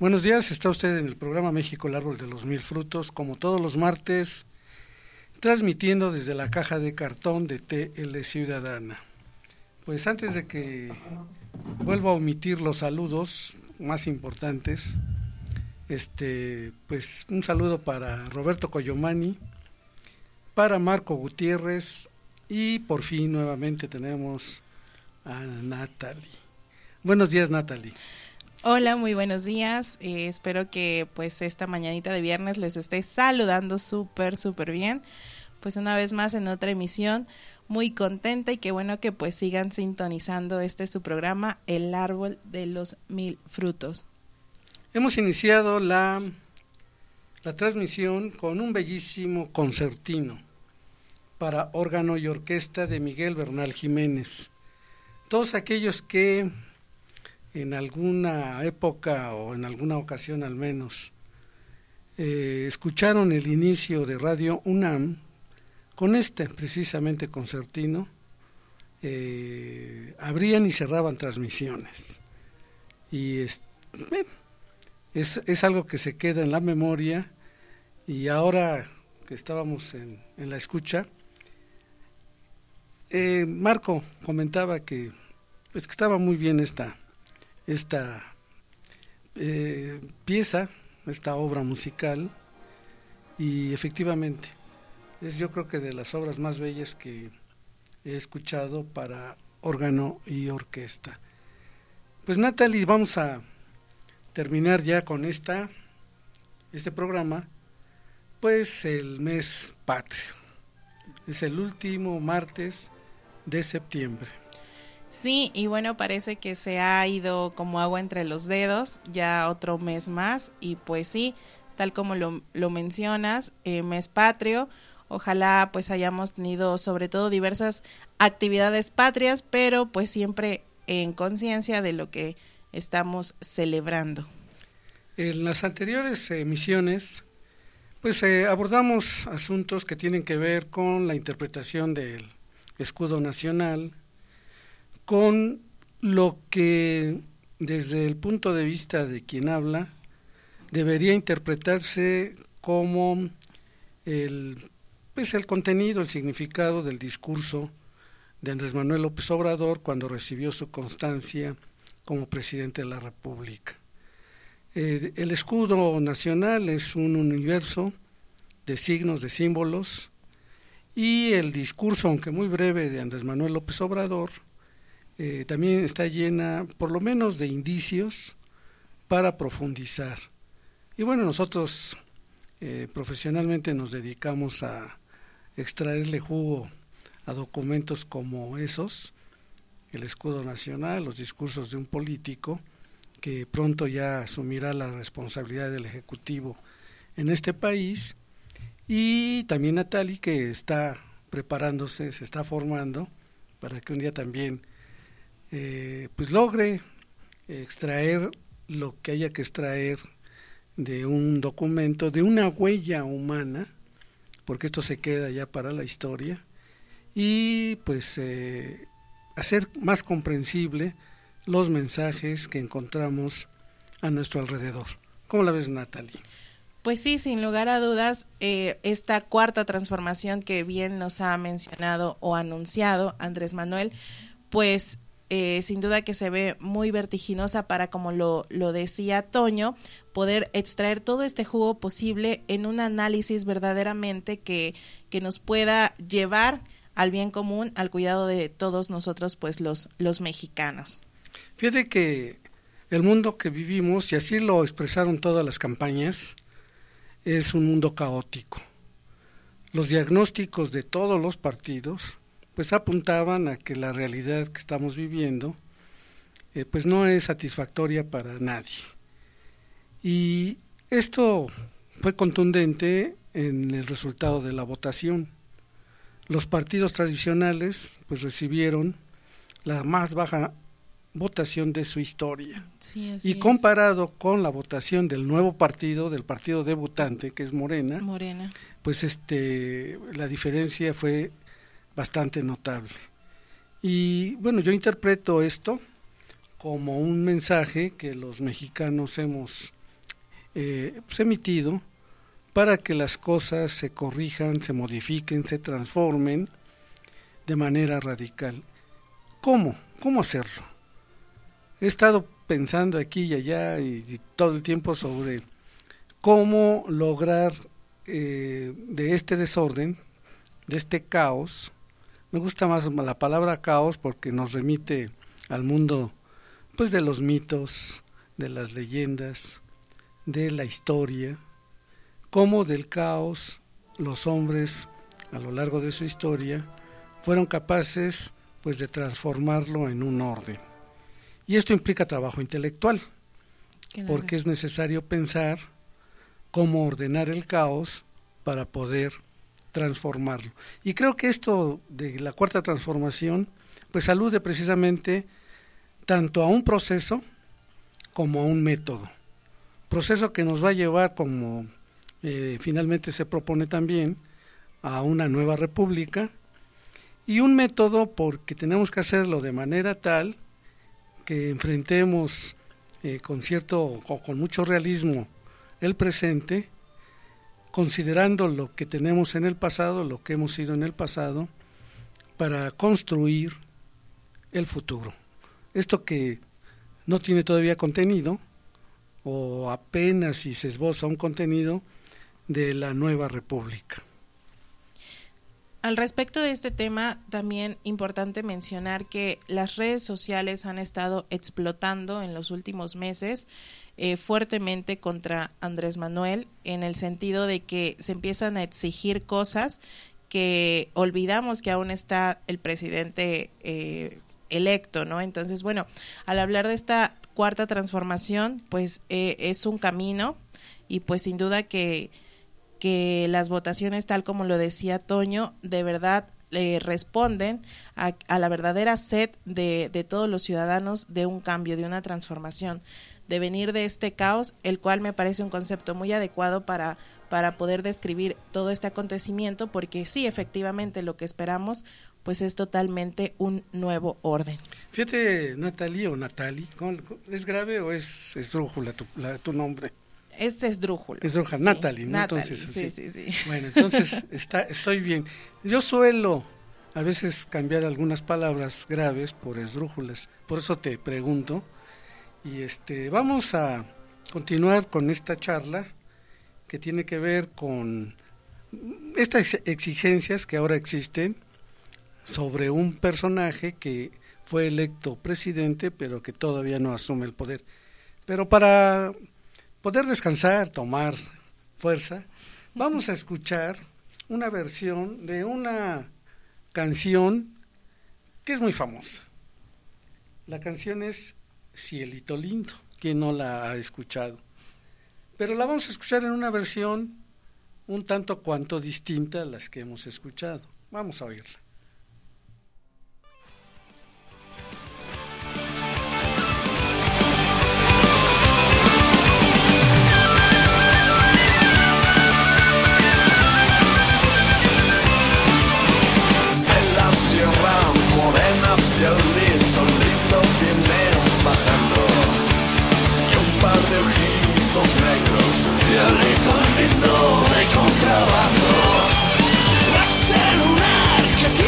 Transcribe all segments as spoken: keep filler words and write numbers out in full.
Buenos días, está usted en el programa México, el árbol de los mil frutos, como todos los martes, transmitiendo desde la caja de cartón de T L Ciudadana. Pues antes de que vuelva a omitir los saludos más importantes, este, pues un saludo para Roberto Coyomani, para Marco Gutiérrez y por fin nuevamente tenemos a Natalie. Buenos días, Natalie. Hola, muy buenos días. Eh, espero que pues esta mañanita de viernes les esté saludando súper, súper bien. Pues una vez más en otra emisión, muy contenta y qué bueno que pues sigan sintonizando este su programa, El Árbol de los Mil Frutos. Hemos iniciado la, la transmisión con un bellísimo concertino para órgano y orquesta de Miguel Bernal Jiménez. Todos aquellos que en alguna época o en alguna ocasión al menos eh, escucharon el inicio de Radio UNAM con este precisamente concertino, eh, abrían y cerraban transmisiones y es, bueno, es, es algo que se queda en la memoria. Y ahora que estábamos en, en la escucha, eh, Marco comentaba que pues que estaba muy bien esta esta eh, pieza, esta obra musical, y efectivamente es yo creo que de las obras más bellas que he escuchado para órgano y orquesta. Pues Natalie, vamos a terminar ya con esta este programa, pues el mes patrio, es el último martes de septiembre. Sí, y bueno, parece que se ha ido como agua entre los dedos, ya otro mes más, y pues sí, tal como lo, lo mencionas, eh, mes patrio, ojalá pues hayamos tenido sobre todo diversas actividades patrias, pero pues siempre en conciencia de lo que estamos celebrando. En las anteriores emisiones, pues eh, abordamos asuntos que tienen que ver con la interpretación del escudo nacional, con lo que desde el punto de vista de quien habla debería interpretarse como el, pues el contenido, el significado del discurso de Andrés Manuel López Obrador cuando recibió su constancia como presidente de la República. Eh, el escudo nacional es un universo de signos, de símbolos, y el discurso, aunque muy breve, de Andrés Manuel López Obrador Eh, también está llena por lo menos de indicios para profundizar. Y bueno, nosotros eh, profesionalmente nos dedicamos a extraerle jugo a documentos como esos, el escudo nacional, los discursos de un político que pronto ya asumirá la responsabilidad del Ejecutivo en este país, y también Natalie, que está preparándose, se está formando para que un día también Eh, pues logre extraer lo que haya que extraer de un documento, de una huella humana, porque esto se queda ya para la historia, y pues eh, hacer más comprensible los mensajes que encontramos a nuestro alrededor. ¿Cómo la ves, Natalie? Pues sí, sin lugar a dudas, eh, esta cuarta transformación que bien nos ha mencionado o anunciado Andrés Manuel, pues Eh, sin duda que se ve muy vertiginosa para, como lo, lo decía Toño, poder extraer todo este jugo posible en un análisis verdaderamente que, que nos pueda llevar al bien común, al cuidado de todos nosotros, pues los, los mexicanos. Fíjate que el mundo que vivimos, y así lo expresaron todas las campañas, es un mundo caótico. Los diagnósticos de todos los partidos pues apuntaban a que la realidad que estamos viviendo eh, pues no es satisfactoria para nadie. Y esto fue contundente en el resultado de la votación. Los partidos tradicionales pues recibieron la más baja votación de su historia. Sí, así y comparado es. Con la votación del nuevo partido, del partido debutante, que es Morena, Morena, pues este la diferencia fue bastante notable. Y bueno, yo interpreto esto como un mensaje que los mexicanos hemos eh, pues, emitido para que las cosas se corrijan, se modifiquen, se transformen de manera radical. ¿Cómo? ¿Cómo hacerlo? He estado pensando aquí y allá y, y todo el tiempo sobre cómo lograr eh, de este desorden, de este caos. Me gusta más la palabra caos porque nos remite al mundo pues de los mitos, de las leyendas, de la historia, cómo del caos los hombres a lo largo de su historia fueron capaces pues de transformarlo en un orden. Y esto implica trabajo intelectual, claro, porque es necesario pensar cómo ordenar el caos para poder transformarlo. Y creo que esto de la cuarta transformación pues alude precisamente tanto a un proceso como a un método. Proceso que nos va a llevar, como eh, finalmente se propone también, a una nueva república, y un método porque tenemos que hacerlo de manera tal que enfrentemos eh, con cierto o con mucho realismo el presente, considerando lo que tenemos en el pasado, lo que hemos sido en el pasado, para construir el futuro. Esto que no tiene todavía contenido, o apenas si se esboza un contenido de la nueva república. Al respecto de este tema, también importante mencionar que las redes sociales han estado explotando en los últimos meses eh, fuertemente contra Andrés Manuel, en el sentido de que se empiezan a exigir cosas que olvidamos que aún está el presidente eh, electo, ¿no? Entonces, bueno, al hablar de esta cuarta transformación, pues eh, es un camino y pues sin duda que que las votaciones, tal como lo decía Toño, de verdad eh, responden a, a la verdadera sed de, de todos los ciudadanos de un cambio, de una transformación, de venir de este caos, el cual me parece un concepto muy adecuado para, para poder describir todo este acontecimiento, porque sí, efectivamente, lo que esperamos pues es totalmente un nuevo orden. Fíjate, Natalie o Natali, ¿es grave o es esdrújula tu, la, tu nombre? Es esdrújula. Esdrújula, sí, Natalie, ¿no? Natalie, entonces, sí, sí. sí, sí. Bueno, entonces está, estoy bien. Yo suelo a veces cambiar algunas palabras graves por esdrújulas, por eso te pregunto. Y este, vamos a continuar con esta charla que tiene que ver con estas exigencias que ahora existen sobre un personaje que fue electo presidente, pero que todavía no asume el poder. Pero para poder descansar, tomar fuerza, vamos a escuchar una versión de una canción que es muy famosa. La canción es Cielito Lindo, quien no la ha escuchado. Pero la vamos a escuchar en una versión un tanto cuanto distinta a las que hemos escuchado. Vamos a oírla. Sierra Morena, cielito lindo vienen bajando y un par de ojitos negros, cielito lindo de contrabando. Va a ser un arquetipo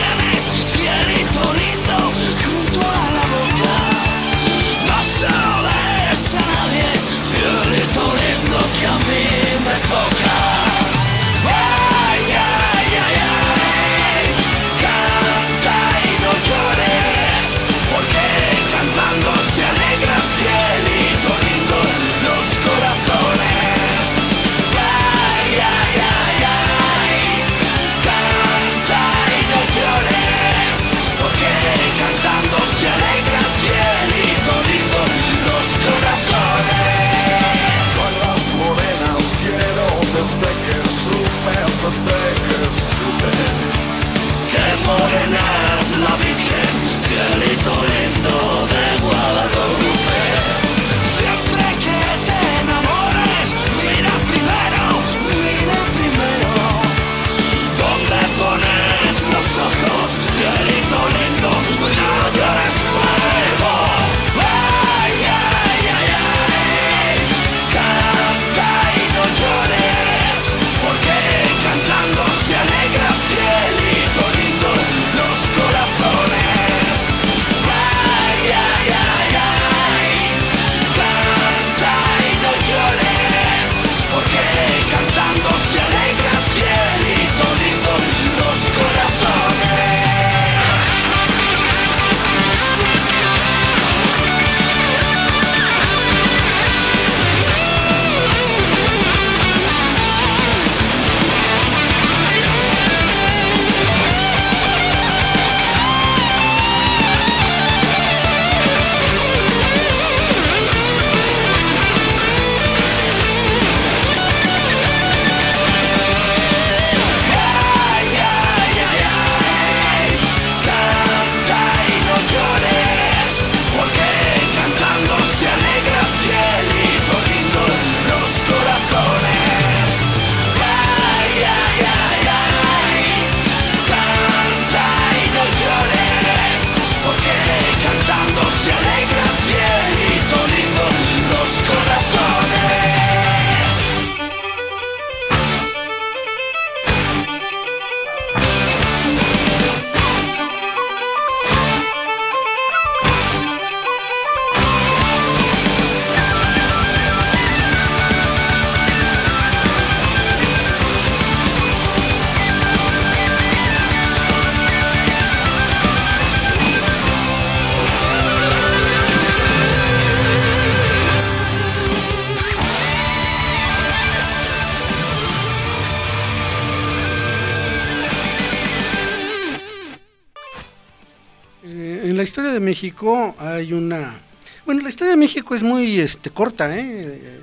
la historia de México hay una... Bueno, la historia de México es muy este, corta, ¿eh? eh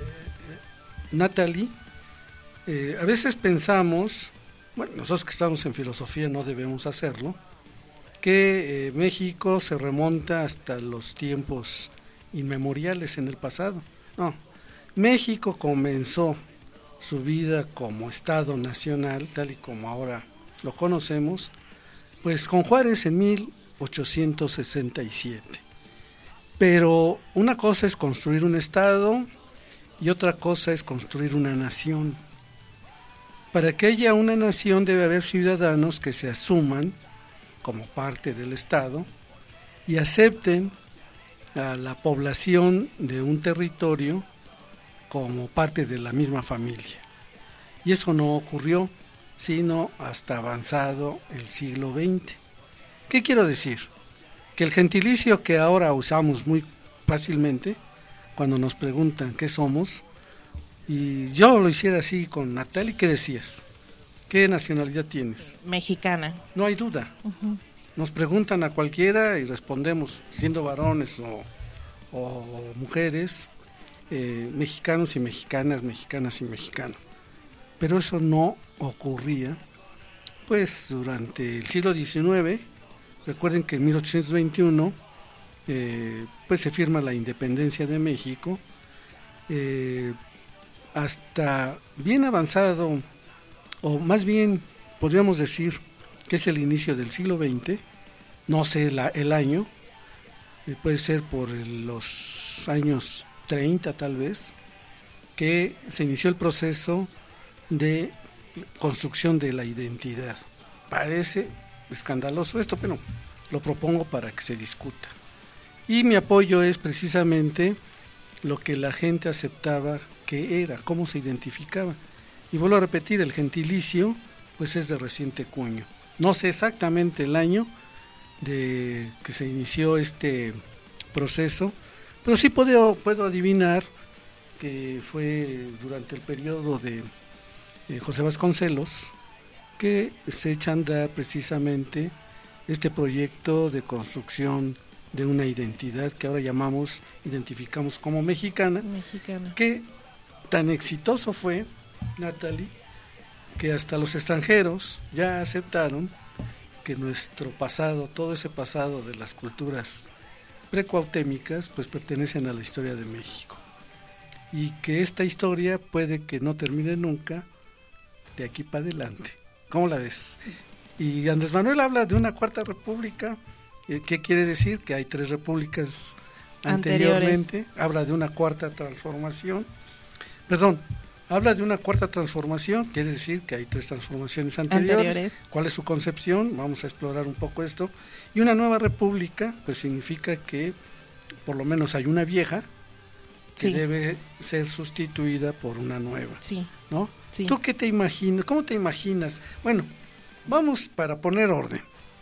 Natalie. Eh, a veces pensamos, bueno, nosotros que estamos en filosofía no debemos hacerlo, que eh, México se remonta hasta los tiempos inmemoriales en el pasado. No, México comenzó su vida como Estado nacional, tal y como ahora lo conocemos, pues con Juárez en mil ochocientos sesenta y siete. Pero una cosa es construir un Estado y otra cosa es construir una nación. Para que haya una nación debe haber ciudadanos que se asuman como parte del Estado y acepten a la población de un territorio como parte de la misma familia. Y eso no ocurrió, sino hasta avanzado el siglo veinte. ¿Qué quiero decir? Que el gentilicio que ahora usamos muy fácilmente, cuando nos preguntan qué somos, y yo lo hiciera así con Natalie, ¿qué decías? ¿Qué nacionalidad tienes? Mexicana. No hay duda. Uh-huh. Nos preguntan a cualquiera y respondemos, siendo varones o, o mujeres, eh, mexicanos y mexicanas, mexicanas y mexicanos. Pero eso no ocurría, pues durante el siglo diecinueve, recuerden que en mil ochocientos veintiuno, eh, pues se firma la independencia de México, eh, hasta bien avanzado, o más bien podríamos decir que es el inicio del siglo veinte, no sé la, el año, eh, puede ser por el, los años treinta tal vez, que se inició el proceso de construcción de la identidad. Parece escandaloso esto, pero lo propongo para que se discuta. Y mi apoyo es precisamente lo que la gente aceptaba que era, cómo se identificaba. Y vuelvo a repetir, el gentilicio pues es de reciente cuño. No sé exactamente el año de que se inició este proceso, pero sí puedo, puedo adivinar que fue durante el periodo de eh, José Vasconcelos que se echa a andar precisamente este proyecto de construcción de una identidad que ahora llamamos, identificamos como mexicana, mexicana. Que tan exitoso fue, Natalie, que hasta los extranjeros ya aceptaron que nuestro pasado, todo ese pasado de las culturas precuautémicas, pues pertenecen a la historia de México. Y que esta historia puede que no termine nunca de aquí para adelante. ¿Cómo la ves? Y Andrés Manuel habla de una cuarta república. ¿Qué quiere decir? Que hay tres repúblicas anteriormente. Anteriores. Habla de una cuarta transformación. Perdón, habla de una cuarta transformación, quiere decir que hay tres transformaciones anteriores. anteriores. ¿Cuál es su concepción? Vamos a explorar un poco esto. Y una nueva república, pues significa que por lo menos hay una vieja que sí. debe ser sustituida por una nueva. Sí. ¿No? Sí. ¿Tú qué te imaginas? ¿Cómo te imaginas? Bueno, vamos para poner orden.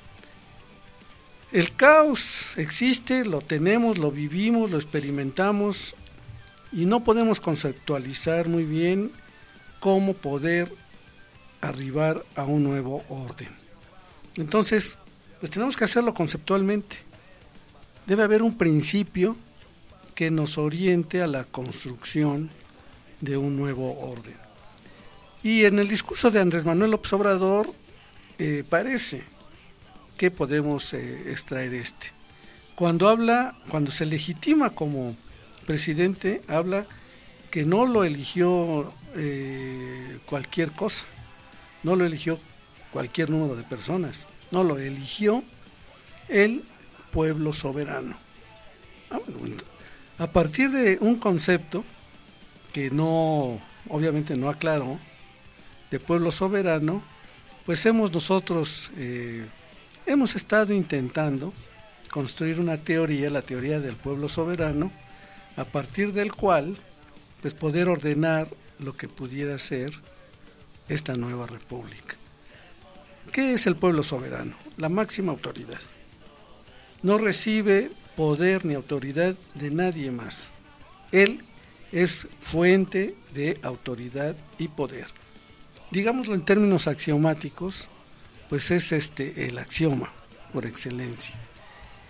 El caos existe, lo tenemos, lo vivimos, lo experimentamos y no podemos conceptualizar muy bien cómo poder arribar a un nuevo orden. Entonces, pues tenemos que hacerlo conceptualmente. Debe haber un principio que nos oriente a la construcción de un nuevo orden. Y en el discurso de Andrés Manuel López Obrador eh, parece que podemos eh, extraer este. Cuando habla, cuando se legitima como presidente, habla que no lo eligió eh, cualquier cosa, no lo eligió cualquier número de personas, no lo eligió el pueblo soberano. Ah, bueno, a partir de un concepto que no, obviamente no aclaró, de pueblo soberano, pues hemos nosotros eh, hemos estado intentando construir una teoría, la teoría del pueblo soberano, a partir del cual pues poder ordenar lo que pudiera ser esta nueva república. ¿Qué es el pueblo soberano? La máxima autoridad. No recibe poder ni autoridad de nadie más. Él es fuente de autoridad y poder. Digámoslo en términos axiomáticos, pues es este el axioma por excelencia.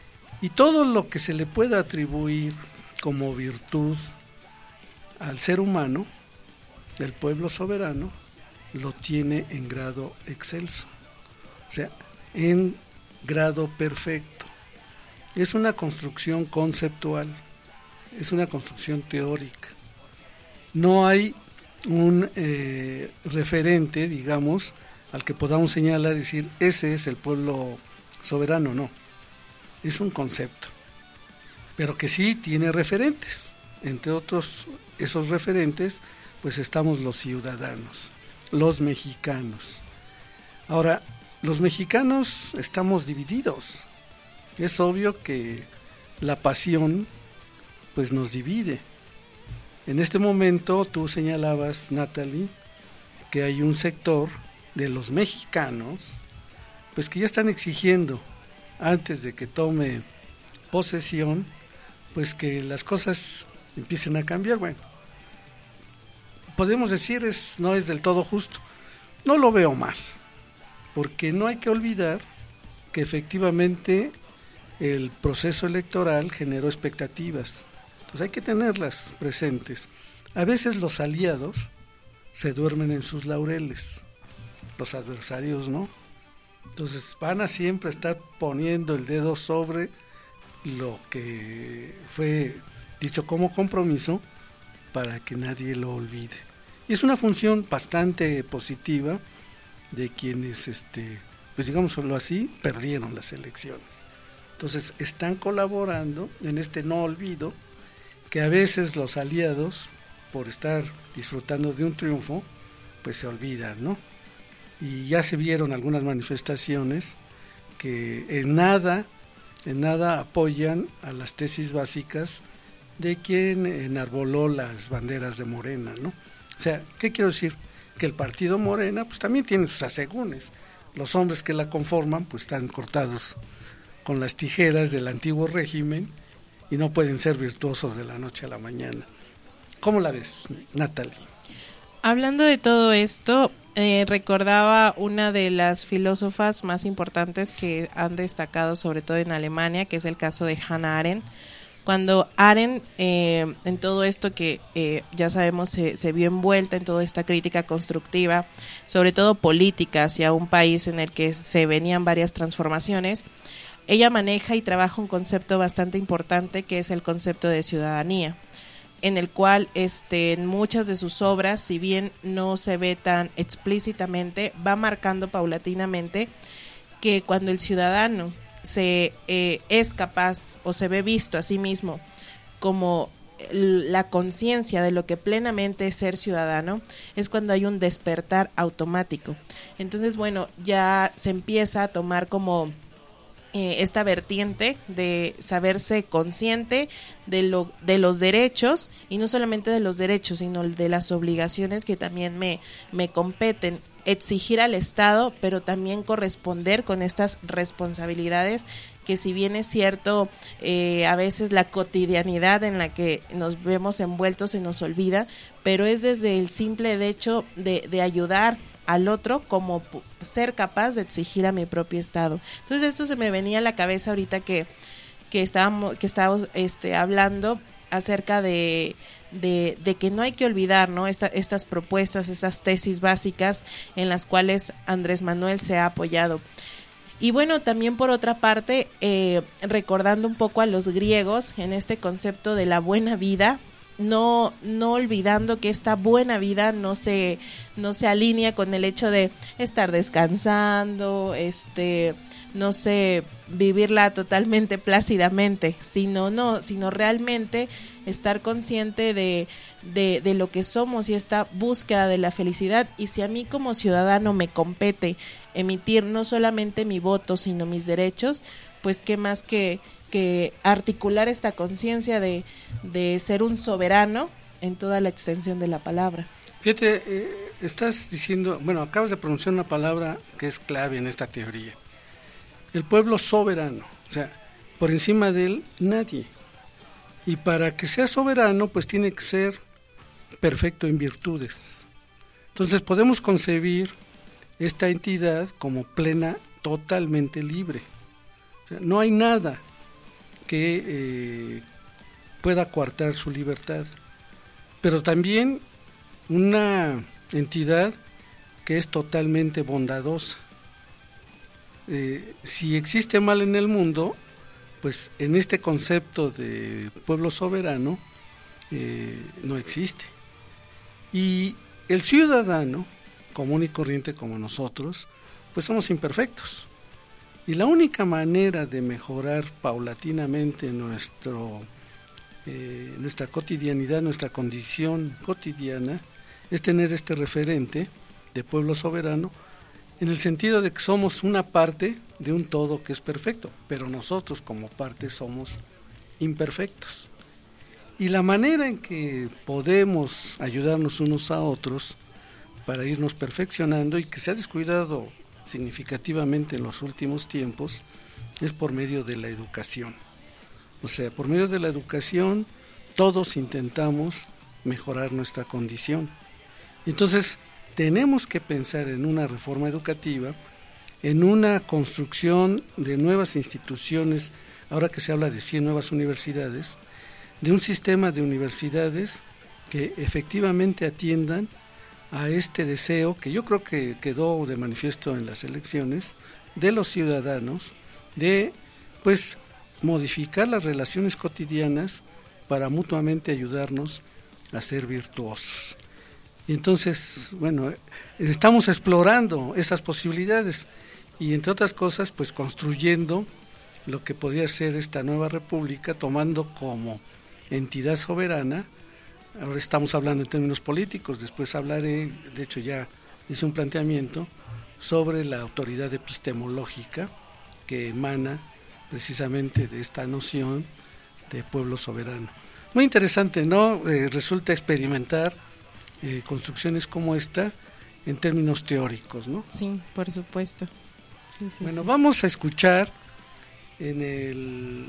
Y todo lo que se le pueda atribuir como virtud al ser humano, el pueblo soberano, lo tiene en grado excelso, o sea, en grado perfecto. Es una construcción conceptual, es una construcción teórica. No hay un eh, referente, digamos, al que podamos señalar y decir, ese es el pueblo soberano, no. Es un concepto, pero que sí tiene referentes. Entre otros, esos referentes, pues estamos los ciudadanos, los mexicanos. Ahora, los mexicanos estamos divididos. Es obvio que la pasión, pues nos divide. En este momento, tú señalabas, Natalie, que hay un sector de los mexicanos, pues que ya están exigiendo, antes de que tome posesión, pues que las cosas empiecen a cambiar. Bueno, podemos decir, es, no es del todo justo. No lo veo mal, porque no hay que olvidar que efectivamente el proceso electoral generó expectativas. Entonces hay que tenerlas presentes. A veces los aliados se duermen en sus laureles, los adversarios no. Entonces van a siempre estar poniendo el dedo sobre lo que fue dicho como compromiso para que nadie lo olvide. Y es una función bastante positiva de quienes, este, pues digámoslo así, perdieron las elecciones. Entonces están colaborando en este no olvido, que a veces los aliados, por estar disfrutando de un triunfo, pues se olvidan, ¿no? Y ya se vieron algunas manifestaciones que en nada, en nada apoyan a las tesis básicas de quien enarboló las banderas de Morena, ¿no? O sea, ¿qué quiero decir? Que el partido Morena, pues también tiene sus asegúnes. Los hombres que la conforman, pues están cortados con las tijeras del antiguo régimen y no pueden ser virtuosos de la noche a la mañana. ¿Cómo la ves, Natalie? Hablando de todo esto, eh, recordaba una de las filósofas más importantes que han destacado, sobre todo en Alemania, que es el caso de Hannah Arendt. Cuando Arendt, eh, en todo esto que eh, ya sabemos se, se vio envuelta en toda esta crítica constructiva, sobre todo política, hacia un país en el que se venían varias transformaciones, ella maneja y trabaja un concepto bastante importante que es el concepto de ciudadanía, en el cual este, en muchas de sus obras, si bien no se ve tan explícitamente, va marcando paulatinamente que cuando el ciudadano se eh, es capaz o se ve visto a sí mismo como la conciencia de lo que plenamente es ser ciudadano, es cuando hay un despertar automático. Entonces, bueno, ya se empieza a tomar como eh, esta vertiente de saberse consciente de lo de los derechos, y no solamente de los derechos, sino de las obligaciones que también me, me competen. Exigir al Estado, pero también corresponder con estas responsabilidades que, si bien es cierto, eh, a veces la cotidianidad en la que nos vemos envueltos se nos olvida, pero es desde el simple hecho de, de ayudar al otro como ser capaz de exigir a mi propio Estado. Entonces esto se me venía a la cabeza ahorita que, que estábamos, que estábamos este, hablando acerca de De, de que no hay que olvidar, ¿no? Esta, estas propuestas, estas tesis básicas en las cuales Andrés Manuel se ha apoyado. Y bueno, también por otra parte, eh, recordando un poco a los griegos en este concepto de la buena vida, no, no olvidando que esta buena vida no se, no se alinea con el hecho de estar descansando, este, no sé, vivirla totalmente plácidamente, sino no, sino realmente estar consciente de, de, de lo que somos y esta búsqueda de la felicidad. Y si a mí como ciudadano me compete emitir no solamente mi voto, sino mis derechos, pues qué más que, que articular esta conciencia de, de ser un soberano en toda la extensión de la palabra. Fíjate, eh, estás diciendo, bueno, acabas de pronunciar una palabra que es clave en esta teoría. El pueblo soberano, o sea, por encima de él nadie. Y para que sea soberano, pues tiene que ser perfecto en virtudes. Entonces podemos concebir esta entidad como plena, totalmente libre. O sea, no hay nada que eh, pueda coartar su libertad, pero también una entidad que es totalmente bondadosa. Eh, si existe mal en el mundo, pues en este concepto de pueblo soberano eh, no existe. Y el ciudadano común y corriente como nosotros, pues somos imperfectos. Y la única manera de mejorar paulatinamente nuestro, eh, nuestra cotidianidad, nuestra condición cotidiana, es tener este referente de pueblo soberano, en el sentido de que somos una parte de un todo que es perfecto, pero nosotros como parte somos imperfectos. Y la manera en que podemos ayudarnos unos a otros para irnos perfeccionando, y que se ha descuidado significativamente en los últimos tiempos, es por medio de la educación. O sea, por medio de la educación todos intentamos mejorar nuestra condición. Entonces, tenemos que pensar en una reforma educativa, en una construcción de nuevas instituciones, ahora que se habla de cien nuevas universidades, de un sistema de universidades que efectivamente atiendan a este deseo, que yo creo que quedó de manifiesto en las elecciones, de los ciudadanos, de pues modificar las relaciones cotidianas para mutuamente ayudarnos a ser virtuosos. Y entonces, bueno, estamos explorando esas posibilidades y entre otras cosas, pues construyendo lo que podría ser esta nueva república, tomando como entidad soberana, ahora estamos hablando en términos políticos, después hablaré, de hecho ya hice un planteamiento sobre la autoridad epistemológica que emana precisamente de esta noción de pueblo soberano. Muy interesante, ¿no? Eh, resulta experimentar Eh, construcciones como esta en términos teóricos, ¿no? Sí, por supuesto. Sí, sí, bueno, sí. Vamos a escuchar en el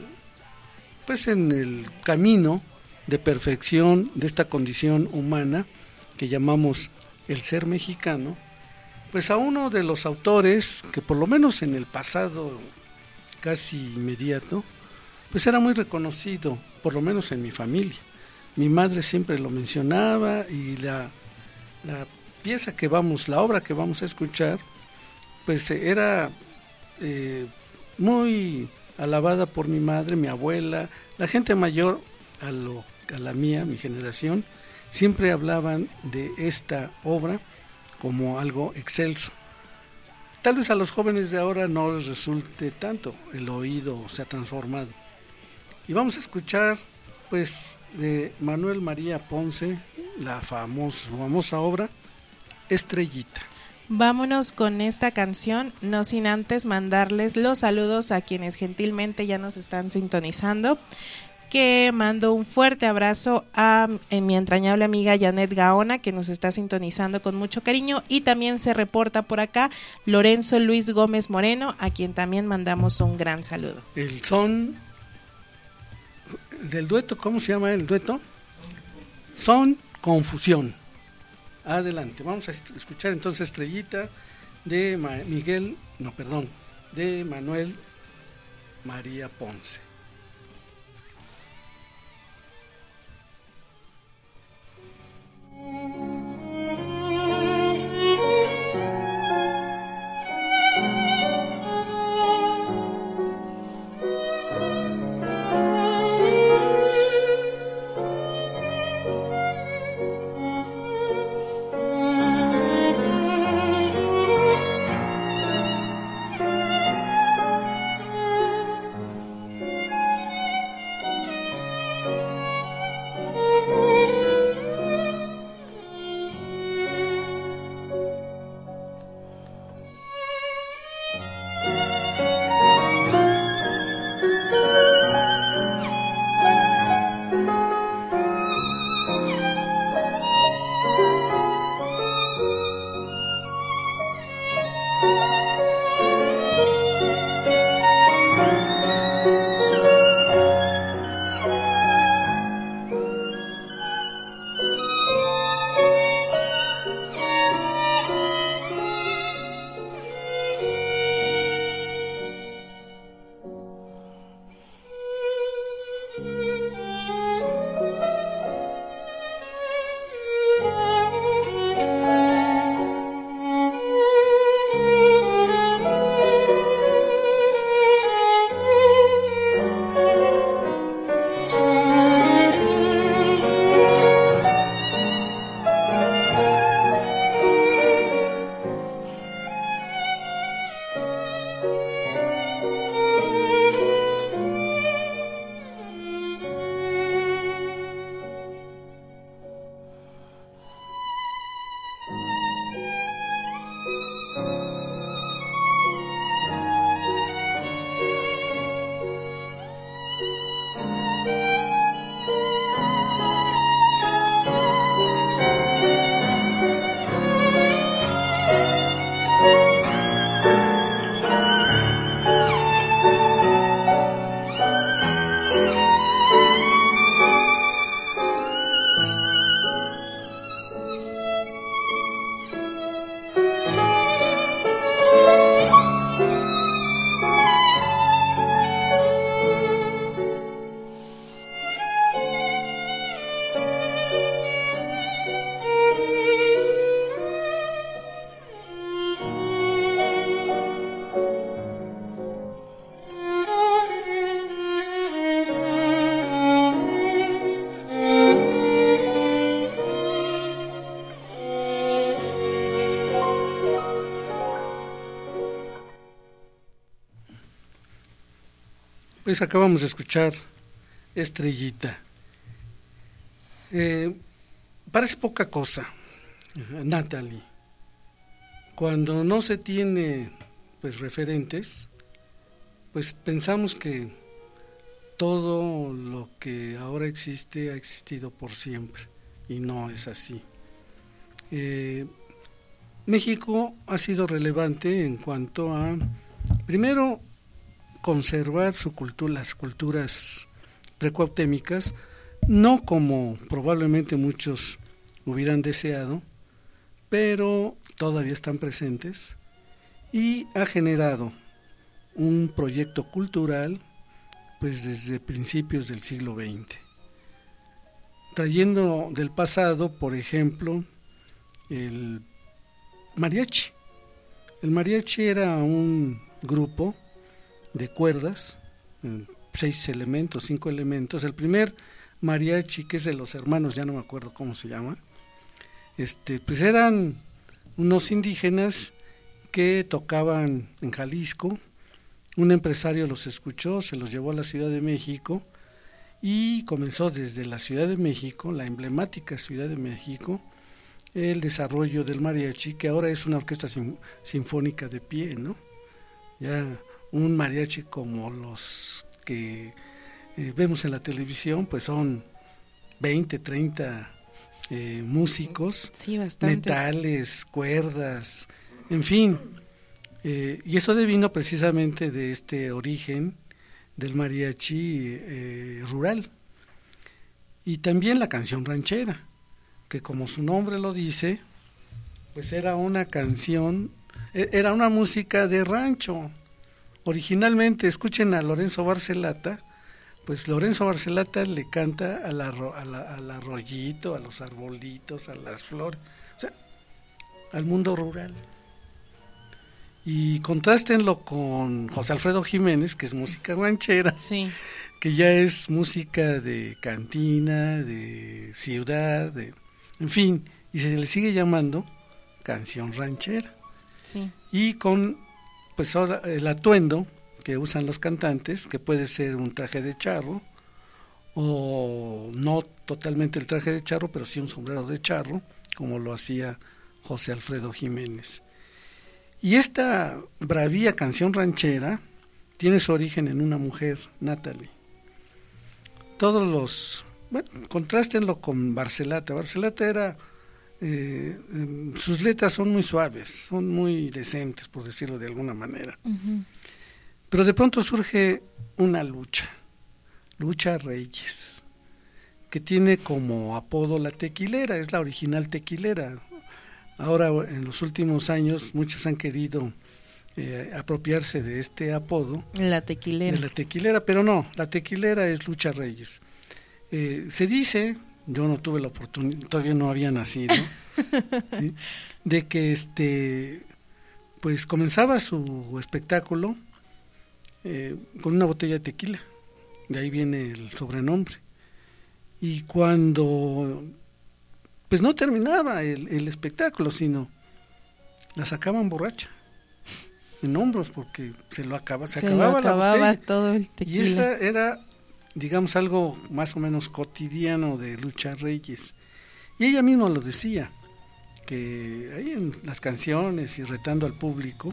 pues en el camino de perfección de esta condición humana que llamamos el ser mexicano, pues a uno de los autores que por lo menos en el pasado casi inmediato, pues era muy reconocido, por lo menos en mi familia. Mi madre siempre lo mencionaba y la, la pieza que vamos, la obra que vamos a escuchar, pues era eh, muy alabada por mi madre, mi abuela, la gente mayor a, lo, a la mía, mi generación, siempre hablaban de esta obra como algo excelso. Tal vez a los jóvenes de ahora no les resulte tanto, el oído se ha transformado. Y vamos a escuchar pues de Manuel María Ponce, la famosa, famosa obra Estrellita. Vámonos con esta canción, no sin antes mandarles los saludos a quienes gentilmente ya nos están sintonizando, que mando un fuerte abrazo a, a mi entrañable amiga Janet Gaona, que nos está sintonizando con mucho cariño, y también se reporta por acá Lorenzo Luis Gómez Moreno, a quien también mandamos un gran saludo. El son del dueto, ¿cómo se llama el dueto? Son Confusión. Adelante, vamos a escuchar entonces Estrellita de Ma- Miguel, no, perdón, de Manuel María Ponce. Pues acabamos de escuchar Estrellita. Eh, parece poca cosa, Natalie. Cuando no se tiene pues referentes, pues pensamos que todo lo que ahora existe ha existido por siempre, y no es así. Eh, México ha sido relevante en cuanto a, primero, conservar su cultura, las culturas precuauhtémicas, no como probablemente muchos hubieran deseado, pero todavía están presentes, y ha generado un proyecto cultural pues desde principios del siglo veinte, trayendo del pasado, por ejemplo, el mariachi. El mariachi era un grupo de cuerdas, seis elementos, cinco elementos. El primer mariachi, que es de los hermanos, ya no me acuerdo cómo se llama, este, pues eran unos indígenas que tocaban en Jalisco. Un empresario los escuchó, se los llevó a la Ciudad de México y comenzó desde la Ciudad de México, la emblemática Ciudad de México, el desarrollo del mariachi, que ahora es una orquesta sin, sinfónica de pie, ¿no? Ya un mariachi como los que eh, vemos en la televisión, pues son veinte, treinta eh, músicos, sí, bastante. Metales, cuerdas, en fin. Eh, y eso devino precisamente de este origen del mariachi eh, rural. Y también la canción ranchera, que como su nombre lo dice, pues era una canción, era una música de rancho. Originalmente, escuchen a Lorenzo Barcelata, pues Lorenzo Barcelata le canta al, arro, a la, al arroyito, a los arbolitos, a las flores, o sea, al mundo rural. Y contrástenlo con José Alfredo Jiménez, que es música ranchera, sí, que ya es música de cantina, de ciudad, de, en fin, y se le sigue llamando canción ranchera. Sí. Y con pues ahora el atuendo que usan los cantantes, que puede ser un traje de charro, o no totalmente el traje de charro, pero sí un sombrero de charro, como lo hacía José Alfredo Jiménez. Y esta bravía canción ranchera tiene su origen en una mujer, Natalie. Todos los, bueno, contrástenlo con Barcelata. Barcelata era, eh, eh, sus letras son muy suaves, son muy decentes, por decirlo de alguna manera. Uh-huh. Pero de pronto surge una lucha, Lucha Reyes, que tiene como apodo la tequilera, es la original tequilera. Ahora, en los últimos años, muchos han querido eh, apropiarse de este apodo. La tequilera. De la tequilera, pero no, la tequilera es Lucha Reyes. Eh, se dice, yo no tuve la oportunidad, todavía no había nacido, ¿sí? De que este, pues comenzaba su espectáculo eh, con una botella de tequila, de ahí viene el sobrenombre. Y cuando pues no terminaba el, el espectáculo, sino la sacaban borracha en hombros, porque se lo acaba, se, se acababa, lo acababa la botella. Todo el tequila. Y esa era, digamos, algo más o menos cotidiano de Lucha Reyes. Y ella misma lo decía, que ahí en las canciones y retando al público,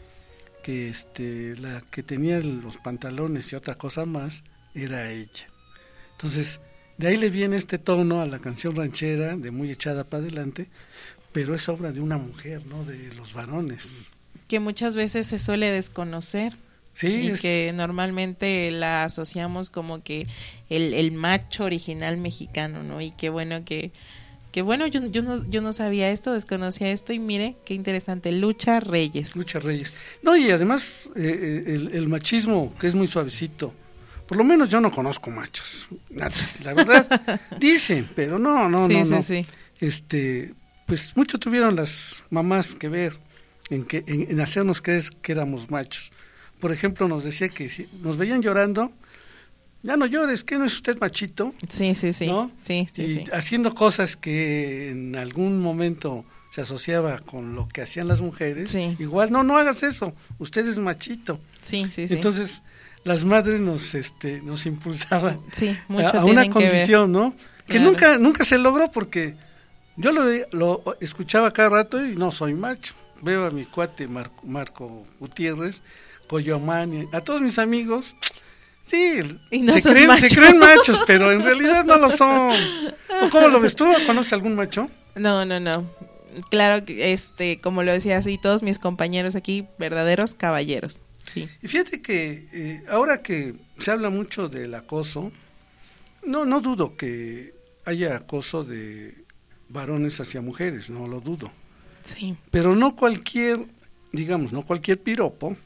que este la que tenía los pantalones y otra cosa más era ella. Entonces, de ahí le viene este tono a la canción ranchera, de muy echada para adelante, pero es obra de una mujer, no de los varones. Que muchas veces se suele desconocer. Sí, y es... que normalmente la asociamos como que el, el macho original mexicano, ¿no? Y qué bueno que, que bueno, yo, yo, no, yo no sabía esto, desconocía esto, y mire, qué interesante, Lucha Reyes. Lucha Reyes. No, y además eh, el, el machismo, que es muy suavecito. Por lo menos yo no conozco machos, la verdad, dicen, pero no, no, sí, no, sí, no. Sí. Este, pues mucho tuvieron las mamás que ver en que en, en hacernos creer que éramos machos. Por ejemplo, nos decía que si nos veían llorando, ya no llores, que no es usted machito. Sí, sí, sí. ¿No? Sí, sí, y sí. haciendo cosas que en algún momento se asociaba con lo que hacían las mujeres. Sí. Igual, no, no hagas eso, usted es machito. Sí, sí, sí. Entonces, las madres nos este nos impulsaban sí, mucho a, a una condición, ¿no? Que claro. nunca nunca se logró porque yo lo, lo escuchaba cada rato y no soy macho. Veo a mi cuate Marco, Marco Gutiérrez, Coyomán, a todos mis amigos, sí, y no se, creen, se creen machos, pero en realidad no lo son. ¿O cómo lo ves tú? ¿Conoces algún macho? No, no, no. Claro que, este, como lo decía así, todos mis compañeros aquí, verdaderos caballeros. Sí. Y fíjate que eh, ahora que se habla mucho del acoso, no, no dudo que haya acoso de varones hacia mujeres, no lo dudo. Sí. Pero no cualquier, digamos, no cualquier piropo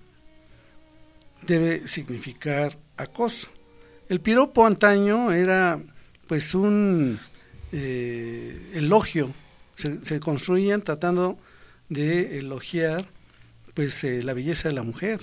debe significar acoso. El piropo antaño era pues un eh, elogio, se, se construían tratando de elogiar pues eh, la belleza de la mujer.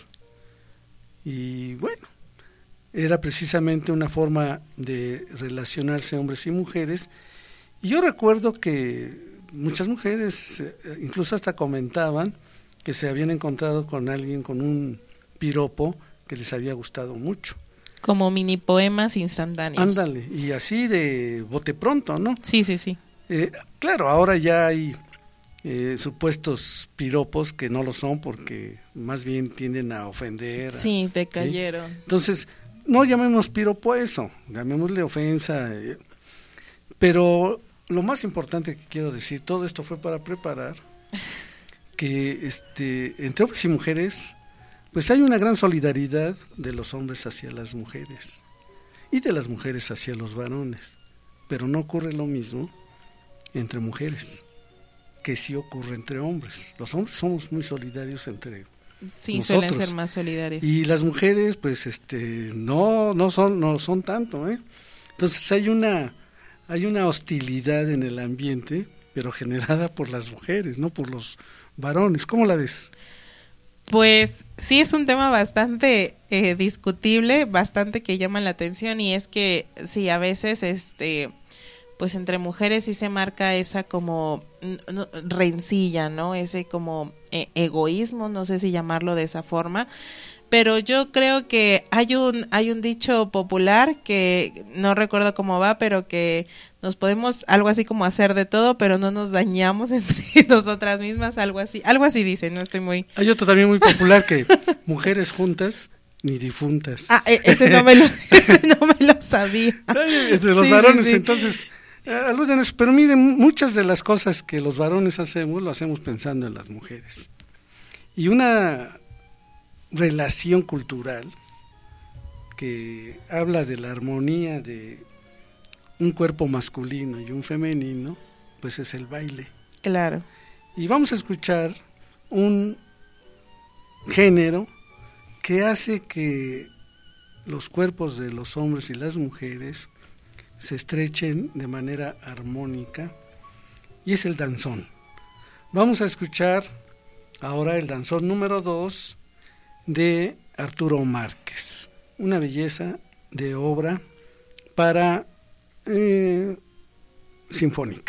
Y bueno, era precisamente una forma de relacionarse hombres y mujeres. Y yo recuerdo que muchas mujeres eh, incluso hasta comentaban que se habían encontrado con alguien con un piropo que les había gustado mucho. Como mini poemas instantáneos. Ándale, y así de bote pronto, ¿no? Sí, sí, sí. Eh, claro, ahora ya hay eh, supuestos piropos que no lo son porque más bien tienden a ofender. Sí, te ¿sí? cayeron. Entonces, no llamemos piropo a eso, llamémosle ofensa. Eh, pero lo más importante que quiero decir, todo esto fue para preparar que este entre hombres y mujeres pues hay una gran solidaridad de los hombres hacia las mujeres y de las mujeres hacia los varones, pero no ocurre lo mismo entre mujeres que sí ocurre entre hombres. Los hombres somos muy solidarios entre sí, nosotros, suelen ser más solidarios. Y las mujeres pues este no no son no son tanto, ¿eh? Entonces hay una hay una hostilidad en el ambiente, pero generada por las mujeres, no por los varones. ¿Cómo la ves? Pues sí, es un tema bastante eh, discutible, bastante que llama la atención, y es que sí, a veces este pues entre mujeres sí se marca esa como no, rencilla, ¿no? Ese como eh, egoísmo, no sé si llamarlo de esa forma. Pero yo creo que hay un hay un dicho popular que no recuerdo cómo va, pero que nos podemos algo así como hacer de todo, pero no nos dañamos entre nosotras mismas, algo así, algo así dice, no estoy muy. Hay otro también muy popular que mujeres juntas ni difuntas. Ah, ese no me lo ese no me lo sabía. Entre los sí, varones, sí, sí. entonces eh, aluden eso, pero miren, muchas de las cosas que los varones hacemos lo hacemos pensando en las mujeres. Y una relación cultural que habla de la armonía de un cuerpo masculino y un femenino, pues es el baile. Claro. Y vamos a escuchar un género que hace que los cuerpos de los hombres y las mujeres se estrechen de manera armónica, y es el danzón. Vamos a escuchar ahora el danzón número dos de Arturo Márquez, una belleza de obra para eh, sinfónica.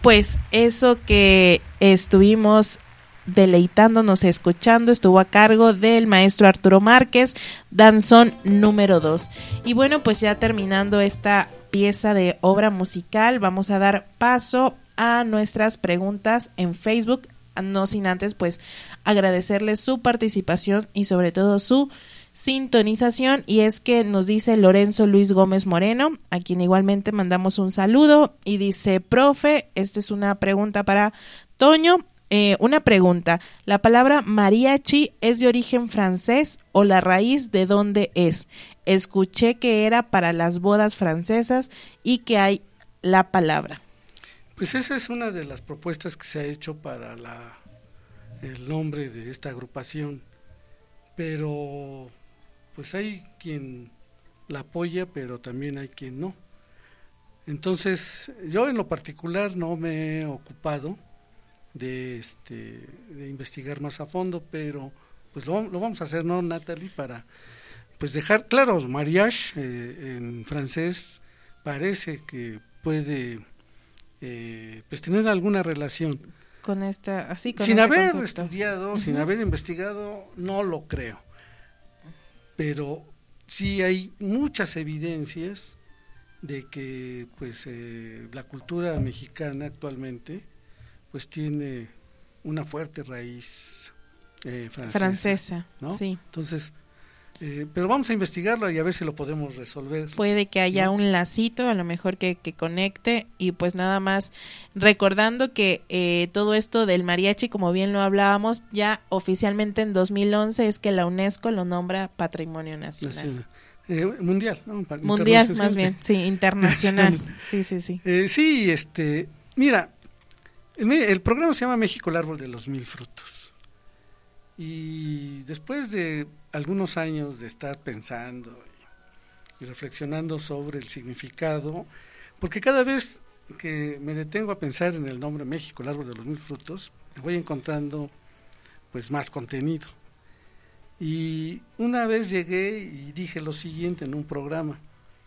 pues eso que estuvimos deleitándonos, escuchando, estuvo a cargo del maestro Arturo Márquez, Danzón número dos. Y bueno, pues ya terminando esta pieza de obra musical, vamos a dar paso a nuestras preguntas en Facebook, no sin antes pues agradecerles su participación y sobre todo su sintonización. Y es que nos dice Lorenzo Luis Gómez Moreno, a quien igualmente mandamos un saludo, y dice: profe, esta es una pregunta para Toño. Eh, una pregunta, ¿la palabra mariachi es de origen francés o la raíz de dónde es? Escuché que era para las bodas francesas y que hay la palabra. Pues esa es una de las propuestas que se ha hecho para la, el nombre de esta agrupación, pero pues hay quien la apoya, pero también hay quien no. Entonces, yo en lo particular no me he ocupado de este de investigar más a fondo, pero pues lo, lo vamos a hacer, ¿no, Natalie? Para pues dejar claro, mariage eh, en francés parece que puede eh, pues tener alguna relación con esta, así con sin este haber concepto. estudiado, uh-huh. sin haber investigado, no lo creo, pero sí hay muchas evidencias de que pues eh, la cultura mexicana actualmente pues tiene una fuerte raíz eh, francesa, francesa, ¿no? Sí. Entonces, eh, pero vamos a investigarlo y a ver si lo podemos resolver. Puede que haya, ¿no?, un lacito, a lo mejor que, que conecte. Y pues nada más recordando que eh, todo esto del mariachi, como bien lo hablábamos, ya oficialmente en dos mil once es que la UNESCO lo nombra Patrimonio Nacional. Eh, mundial, ¿no? Mundial, más bien, sí, internacional. sí, sí, sí. Eh, sí, este, mira, el, el programa se llama México, el árbol de los mil frutos. Y después de algunos años de estar pensando y, y reflexionando sobre el significado, porque cada vez que me detengo a pensar en el nombre México, el árbol de los mil frutos, voy encontrando pues más contenido. Y una vez llegué y dije lo siguiente en un programa,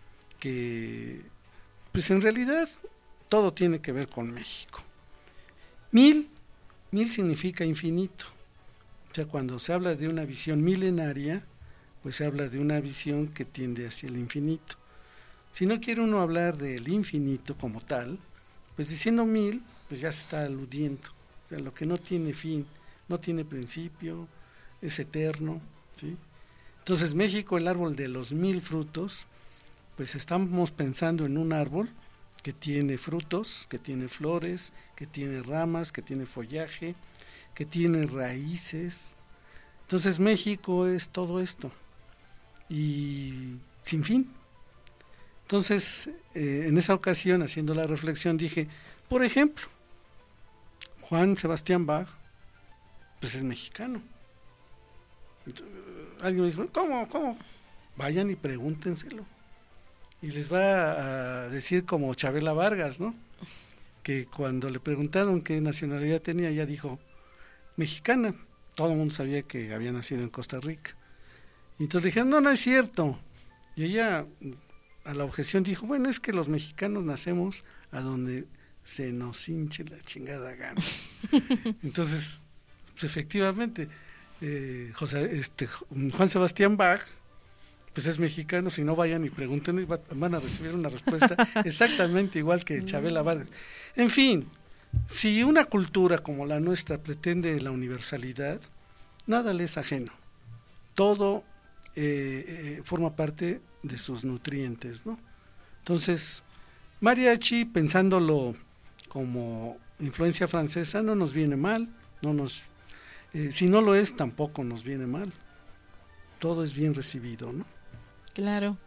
que pues en realidad todo tiene que ver con México. Mil, mil significa infinito. O sea, cuando se habla de una visión milenaria, pues se habla de una visión que tiende hacia el infinito. Si no quiere uno hablar del infinito como tal, pues diciendo mil, pues ya se está aludiendo. O sea, lo que no tiene fin, no tiene principio, es eterno, ¿sí? Entonces, México, el árbol de los mil frutos, pues estamos pensando en un árbol que tiene frutos, que tiene flores, que tiene ramas, que tiene follaje, que tiene raíces. Entonces, México es todo esto y sin fin. Entonces, eh, en esa ocasión, haciendo la reflexión, dije, por ejemplo, Juan Sebastián Bach, pues es mexicano. Entonces, alguien me dijo, ¿cómo? ¿Cómo? Vayan y pregúntenselo. Y les va a decir como Chabela Vargas, ¿no? Que cuando le preguntaron qué nacionalidad tenía, ella dijo, mexicana. Todo el mundo sabía que había nacido en Costa Rica. Y entonces le dijeron, no, no es cierto. Y ella, a la objeción, dijo, bueno, es que los mexicanos nacemos a donde se nos hinche la chingada gana. Entonces, pues efectivamente, eh, José, este, Juan Sebastián Bach, pues es mexicano. Si no, vayan y pregunten, y va, van a recibir una respuesta exactamente igual que Chabela Vargas. En fin, si una cultura como la nuestra pretende la universalidad, nada le es ajeno. Todo eh, eh, forma parte de sus nutrientes, ¿no? Entonces, mariachi, pensándolo como influencia francesa, no nos viene mal, no nos, eh, si no lo es, tampoco nos viene mal. Todo es bien recibido, ¿no? Claro.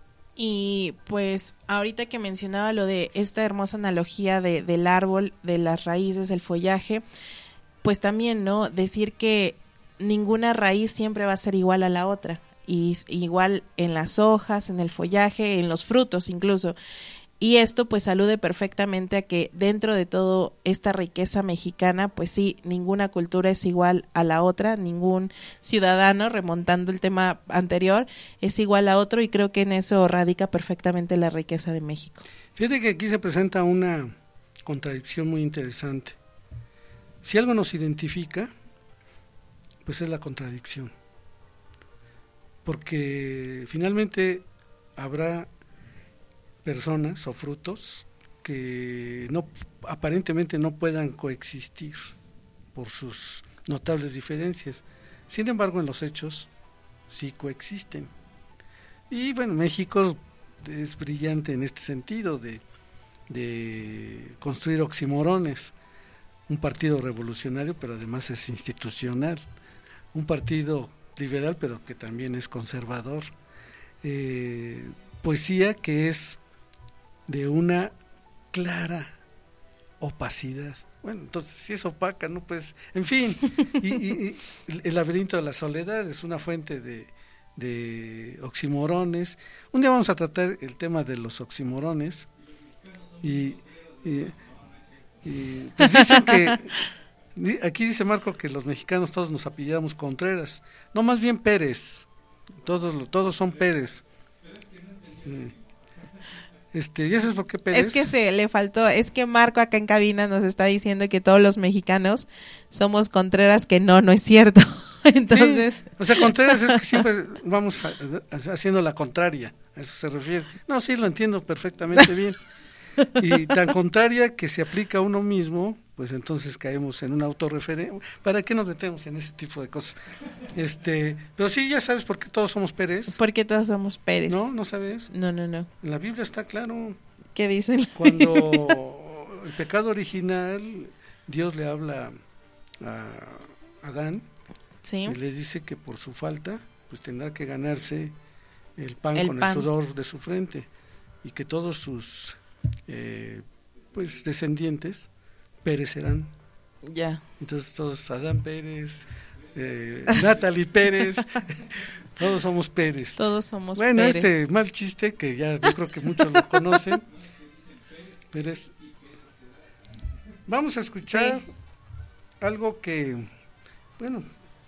Y pues ahorita que mencionaba lo de esta hermosa analogía de, del árbol, de las raíces, el follaje, pues también, ¿no? Decir que ninguna raíz siempre va a ser igual a la otra, y igual en las hojas, en el follaje, en los frutos incluso. Y esto pues alude perfectamente a que dentro de todo esta riqueza mexicana, pues sí, ninguna cultura es igual a la otra, ningún ciudadano, remontando el tema anterior, es igual a otro, y creo que en eso radica perfectamente la riqueza de México. Fíjate que aquí se presenta una contradicción muy interesante. Si algo nos identifica, pues es la contradicción. Porque finalmente habrá personas o frutos que no, aparentemente no puedan coexistir por sus notables diferencias. Sin embargo, en los hechos sí coexisten. Y bueno, México es brillante en este sentido de, de construir oximorones. Un partido revolucionario, pero además es institucional. Un partido liberal, pero que también es conservador. Eh, poesía que es de una clara opacidad. Bueno, entonces si es opaca, no pues, en fin, y, y, y el laberinto de la soledad es una fuente de, de oximorones. Un día vamos a tratar el tema de los oximorones y, y, y pues dicen que aquí dice Marco que los mexicanos todos nos apellidamos Contreras, no, más bien Pérez, todos todos son Pérez. Este, ¿y eso es por qué Pérez? Es que se le faltó, es que Marco acá en cabina nos está diciendo que todos los mexicanos somos Contreras, que no, no es cierto. Entonces, sí, o sea, Contreras es que siempre vamos a, a, haciendo la contraria, a eso se refiere. No, sí, lo entiendo perfectamente bien. Y tan contraria que se aplica a uno mismo, pues entonces caemos en un autorreferencia. ¿Para qué nos metemos en ese tipo de cosas? Este, pero sí, ya sabes por qué todos somos Pérez. ¿Por qué todos somos Pérez? No, ¿no sabes? No, no, no. En la Biblia está claro. ¿Qué dicen? Cuando el pecado original, Dios le habla a Adán, sí, y le dice que por su falta, pues tendrá que ganarse el pan el con pan. el sudor de su frente, y que todos sus eh, pues descendientes perecerán. Ya. Entonces todos, Adán Pérez, eh, Natalie Pérez, todos somos Pérez. Todos somos bueno, Pérez. Este mal chiste que ya yo creo que muchos lo conocen. Pérez. Vamos a escuchar sí. algo que, bueno,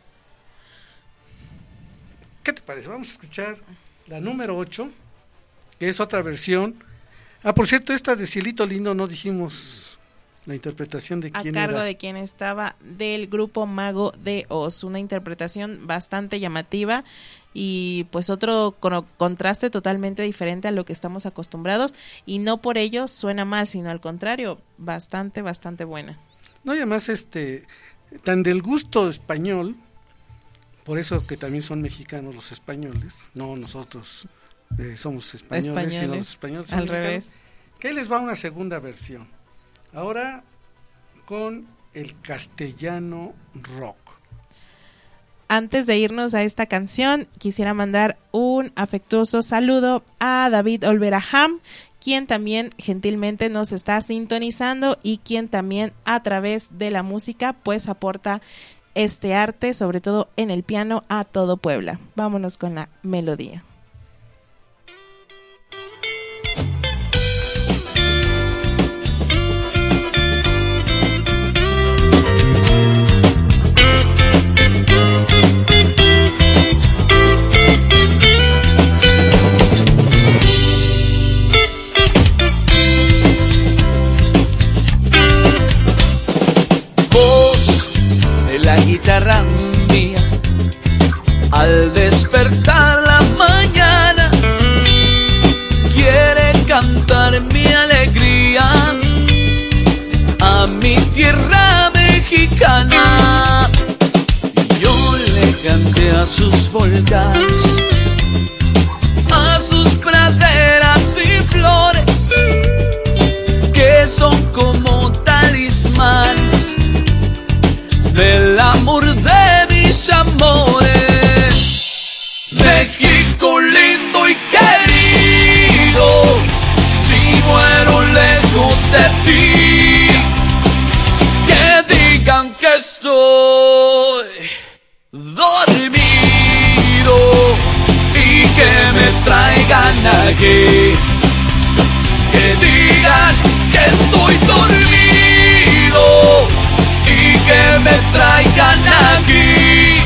¿qué te parece? Vamos a escuchar la número ocho, que es otra versión. Ah, por cierto, esta de Cielito Lindo no dijimos la interpretación de quién era. A cargo de quien estaba, del grupo Mago de Oz, una interpretación bastante llamativa y pues otro contraste totalmente diferente a lo que estamos acostumbrados, y no por ello suena mal, sino al contrario, bastante, bastante buena. No, y además este, tan del gusto español, por eso que también son mexicanos los españoles, no nosotros eh, somos españoles, españoles, sino los españoles son al mexicanos. Revés. Que les va una segunda versión, ahora con el castellano rock. Antes de irnos a esta canción, quisiera mandar un afectuoso saludo a David Olveraham, quien también gentilmente nos está sintonizando y quien también a través de la música pues aporta este arte, sobre todo en el piano, a todo Puebla. Vámonos con la melodía. La guitarra mía, al despertar la mañana, quiere cantar mi alegría a mi tierra mexicana. Yo le canté a sus volcanes, a sus praderas y flores, que son como talismanes del amor de mis amores. México lindo y querido, si muero lejos de ti, que digan que estoy dormido y que me traigan aquí, que digan que estoy dormido y que me traigan aquí.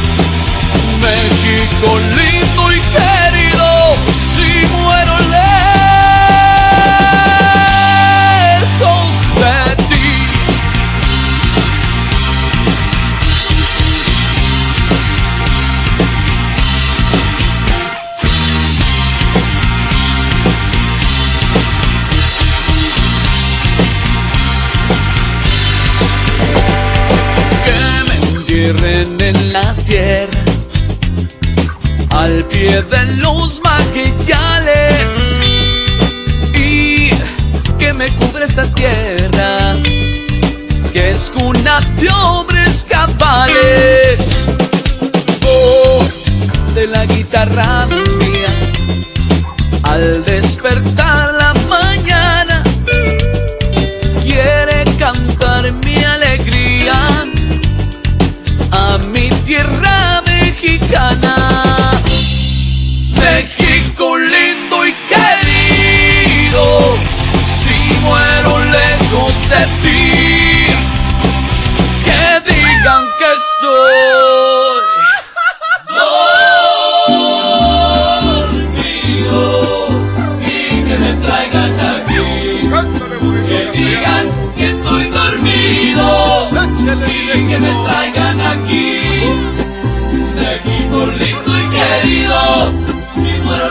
México lindo y querido, si muero lejos de cierren en la sierra, al pie de los maquillales, y que me cubre esta tierra, que es cuna de hombres cabales. Voz de la guitarra mía, al despertar la mañana, quiere cantar mi alegría a mi tierra mexicana. México lindo y querido, si muero lejos de ti, que digan que estoy dormido y que me traigan aquí, que digan que estoy dormido y que me traigan aquí. México lindo y querido, si muero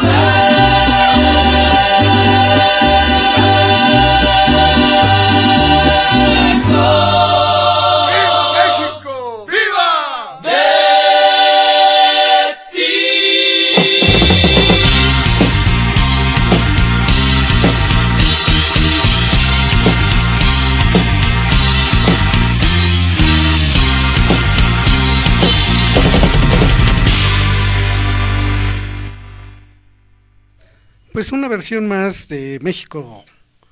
Pues una versión más de México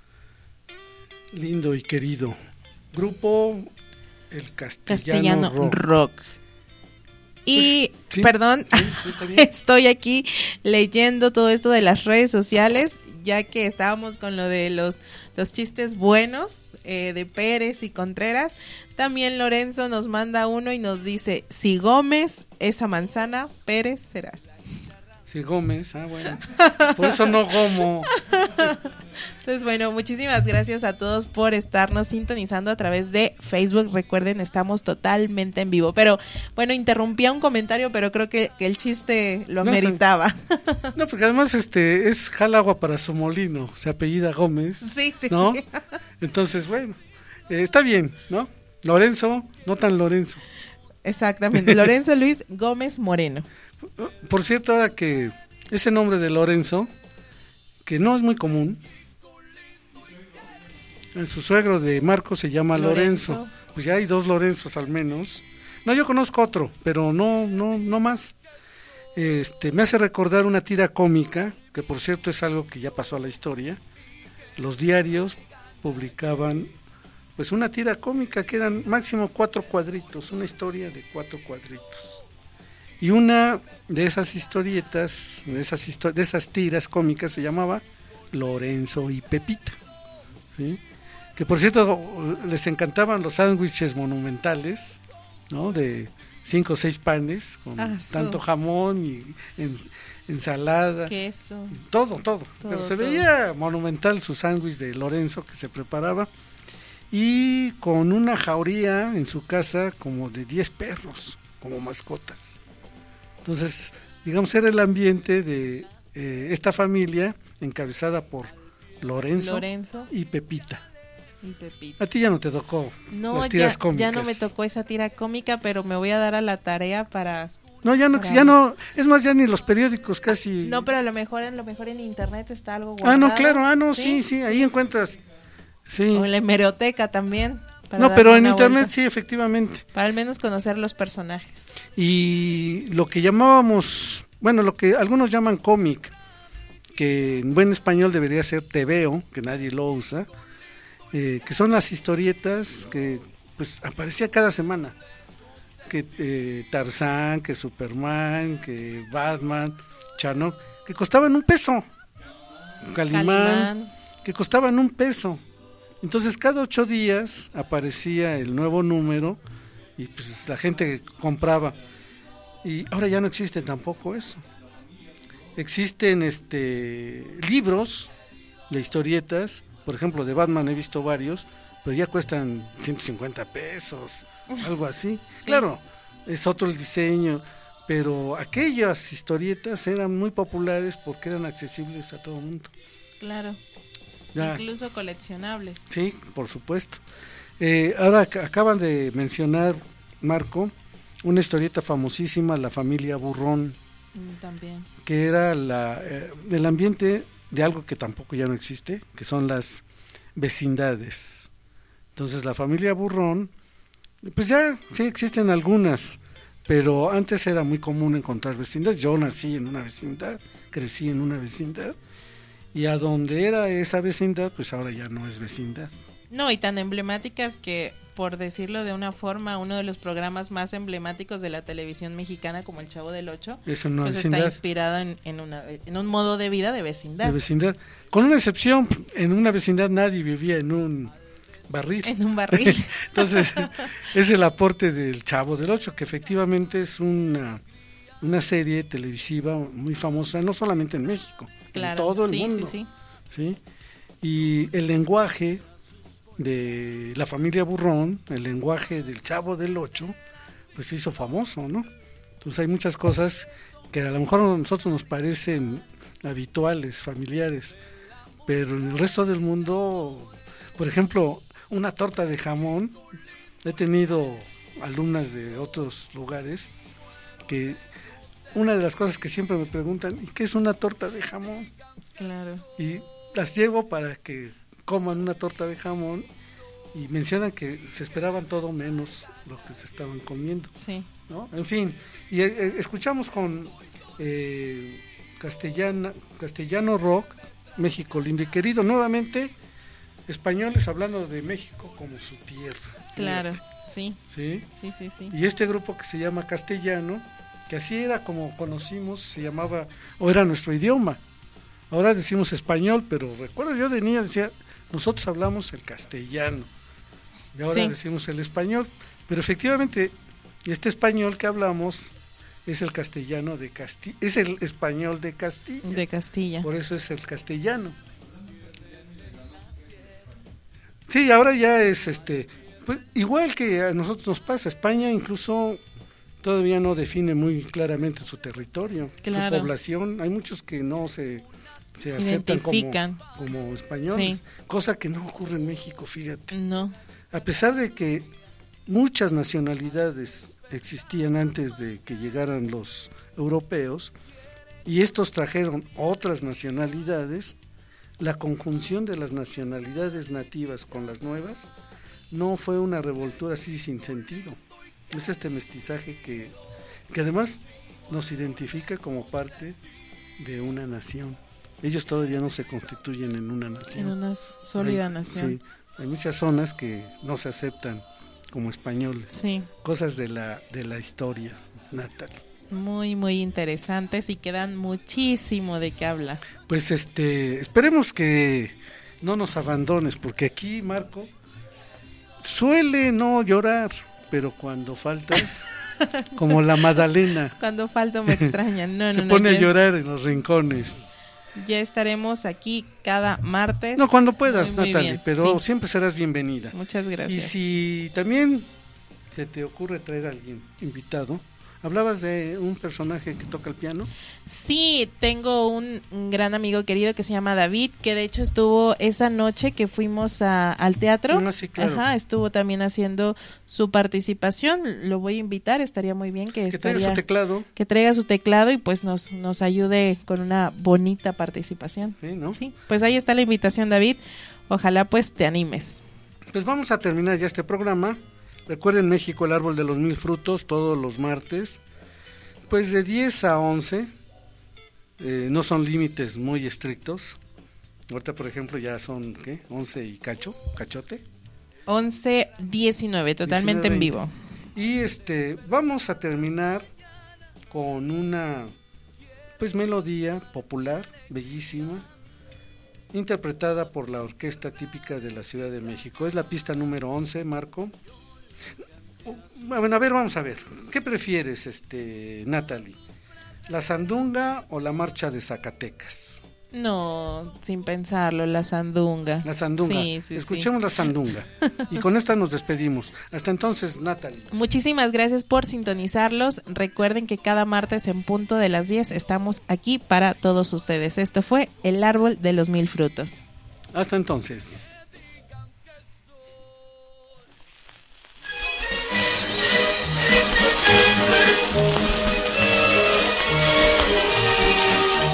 lindo y querido. Grupo El Castellano, Castellano Rock. Rock. Y, pues, ¿sí? perdón, ¿Sí? ¿Está bien? estoy aquí leyendo todo esto de las redes sociales, ya que estábamos con lo de los, los chistes buenos eh, de Pérez y Contreras. También Lorenzo nos manda uno y nos dice, si Gómez esa manzana, Pérez serás. Sí, Gómez, ah, bueno. Por eso no Gomo. Entonces, bueno, muchísimas gracias a todos por estarnos sintonizando a través de Facebook. Recuerden, estamos totalmente en vivo. Pero, bueno, interrumpía un comentario, pero creo que, que el chiste lo No, meritaba. No, porque además este es jala agua para su molino, se apellida Gómez. Sí, sí, ¿no? sí. Entonces, bueno, eh, está bien, ¿no? Lorenzo, no tan Lorenzo. Exactamente, Lorenzo Luis Gómez Moreno. Por cierto, ahora que ese nombre de Lorenzo, que no es muy común, su suegro de Marco se llama Lorenzo. Lorenzo. Pues ya hay dos Lorenzos al menos. No, yo conozco otro, pero no, no, no más. Este, me hace recordar una tira cómica, que por cierto es algo que ya pasó a la historia. Los diarios publicaban pues una tira cómica que eran máximo cuatro cuadritos, una historia de cuatro cuadritos. Y una de esas historietas, de esas, histo- de esas tiras cómicas se llamaba Lorenzo y Pepita, ¿sí? Que por cierto les encantaban los sándwiches monumentales, ¿no? De cinco o seis panes con Ah, su. tanto jamón y en, ensalada, Queso. todo, todo, Todo, pero se todo. veía monumental su sándwich de Lorenzo que se preparaba, y con una jauría en su casa como de diez perros, como mascotas. Entonces, digamos, era el ambiente de eh, esta familia encabezada por Lorenzo, Lorenzo y Pepita. y Pepita. A ti ya no te tocó No, las tiras ya, cómicas. ya no me tocó esa tira cómica, pero me voy a dar a la tarea para... No, ya no, para- ya no, es más, ya ni los periódicos casi. No, pero a lo mejor, a lo mejor en internet está algo guardado. Ah, no, claro, ah, no, sí, sí, ahí encuentras. Sí. O en la hemeroteca también. para No, darle pero en una internet vuelta, sí, efectivamente. para al menos conocer los personajes. Y lo que llamábamos, bueno, lo que algunos llaman cómic, que en buen español debería ser tebeo, que nadie lo usa, eh, que son las historietas que pues aparecía cada semana, que eh, Tarzán, que Superman, que Batman, Chano, que costaban un peso, Calimán, Calimán. que costaban un peso. Entonces cada ocho días aparecía el nuevo número y pues la gente compraba. Y ahora ya no existe tampoco eso. Existen este libros de historietas, por ejemplo de Batman he visto varios, pero ya cuestan ciento cincuenta pesos, algo así. Sí. Claro, es otro el diseño, pero aquellas historietas eran muy populares porque eran accesibles a todo el mundo. Claro. Ya. Incluso coleccionables. Sí, por supuesto. Eh, ahora ac- acaban de mencionar, Marco, una historieta famosísima, La familia Burrón, Mm, También. que era la, eh, el ambiente de algo que tampoco ya no existe, que son las vecindades. Entonces la familia Burrón, pues ya sí existen algunas, pero antes era muy común encontrar vecindades. Yo nací en una vecindad, crecí en una vecindad, y a donde era esa vecindad, pues ahora ya no es vecindad. No, y tan emblemáticas que, por decirlo de una forma, uno de los programas más emblemáticos de la televisión mexicana, como El Chavo del Ocho, Es una pues vecindad. está inspirado en, en, una, en un modo de vida de vecindad. De vecindad. Con una excepción, en una vecindad nadie vivía en un barril. En un barril. Entonces, es el aporte del Chavo del Ocho, que efectivamente es una, una serie televisiva muy famosa, no solamente en México, Claro, en todo el sí, mundo. sí, ¿Sí? Y el lenguaje de la familia Burrón, el lenguaje del Chavo del Ocho, pues se hizo famoso, ¿no? Entonces hay muchas cosas que a lo mejor a nosotros nos parecen habituales, familiares, pero en el resto del mundo, por ejemplo, una torta de jamón, he tenido alumnas de otros lugares que una de las cosas que siempre me preguntan, ¿y qué es una torta de jamón? Claro. Y las llevo para que coman una torta de jamón y mencionan que se esperaban todo menos lo que se estaban comiendo, Sí. ¿no? En fin, y eh, escuchamos con eh, castellana, castellano rock, México lindo y querido, nuevamente españoles hablando de México como su tierra. Claro, sí, ¿Sí? sí, sí, sí. Y este grupo que se llama Castellano, que así era como conocimos, se llamaba, o era nuestro idioma. Ahora decimos español, pero recuerdo yo de niño decía, nosotros hablamos el castellano, y ahora Sí. decimos el español, pero efectivamente este español que hablamos es el castellano de Castilla, es el español de Castilla, De Castilla. por eso es el castellano. Sí, ahora ya es este, pues, igual que a nosotros nos pasa, España incluso todavía no define muy claramente su territorio, Claro. su población, hay muchos que no se, se aceptan como, Identifican. como españoles, Sí. cosa que no ocurre en México, fíjate. No, A pesar de que muchas nacionalidades existían antes de que llegaran los europeos, y estos trajeron otras nacionalidades, la conjunción de las nacionalidades nativas con las nuevas no fue una revoltura así sin sentido. Es este mestizaje que, que además nos identifica como parte de una nación. Ellos todavía no se constituyen en una nación. en una sólida Hay- nación. Sí, hay muchas zonas que no se aceptan como españoles. Sí, Cosas de la de la historia natal. muy, muy interesantes y quedan muchísimo de qué hablar. Pues este, esperemos que no nos abandones, porque aquí Marco suele no llorar, pero cuando faltas, como la Magdalena, Cuando falta me extrañan. No, se no, no. pone a ya, llorar en los rincones. ya estaremos aquí cada martes. No, cuando puedas, Muy, muy Natalie, bien, pero sí. siempre serás bienvenida. Muchas gracias. Y si también se te ocurre traer a alguien invitado, hablabas de un personaje que toca el piano. Sí, tengo un, un gran amigo querido que se llama David, que de hecho estuvo esa noche que fuimos a, al teatro. Ah, sí, claro. Ajá, estuvo también haciendo su participación. Lo voy a invitar, estaría muy bien que Que traiga estaría, su teclado. que traiga su teclado y pues nos, nos ayude con una bonita participación. Sí, ¿no? Sí, pues ahí está la invitación, David. Ojalá pues te animes. Pues vamos a terminar ya este programa. Recuerden, México, el árbol de los mil frutos, todos los martes. Pues de diez a once, eh, no son límites muy estrictos. Ahorita, por ejemplo, ya son, ¿qué? once y cacho, cachote. once diecinueve, totalmente en vivo. Y este, vamos a terminar con una, pues, melodía popular, bellísima, interpretada por la orquesta típica de la Ciudad de México. Es la pista número once, Marco. Bueno, a ver, vamos a ver. ¿Qué prefieres, este, Natalie? ¿La sandunga o la marcha de Zacatecas? No, sin pensarlo, la sandunga. La sandunga. Sí, sí, Escuchemos sí. la sandunga. Y con esta nos despedimos. Hasta entonces, Natalie. Muchísimas gracias por sintonizarlos. Recuerden que cada martes en punto de las diez estamos aquí para todos ustedes. Esto fue El Árbol de los Mil Frutos. Hasta entonces. Thank you.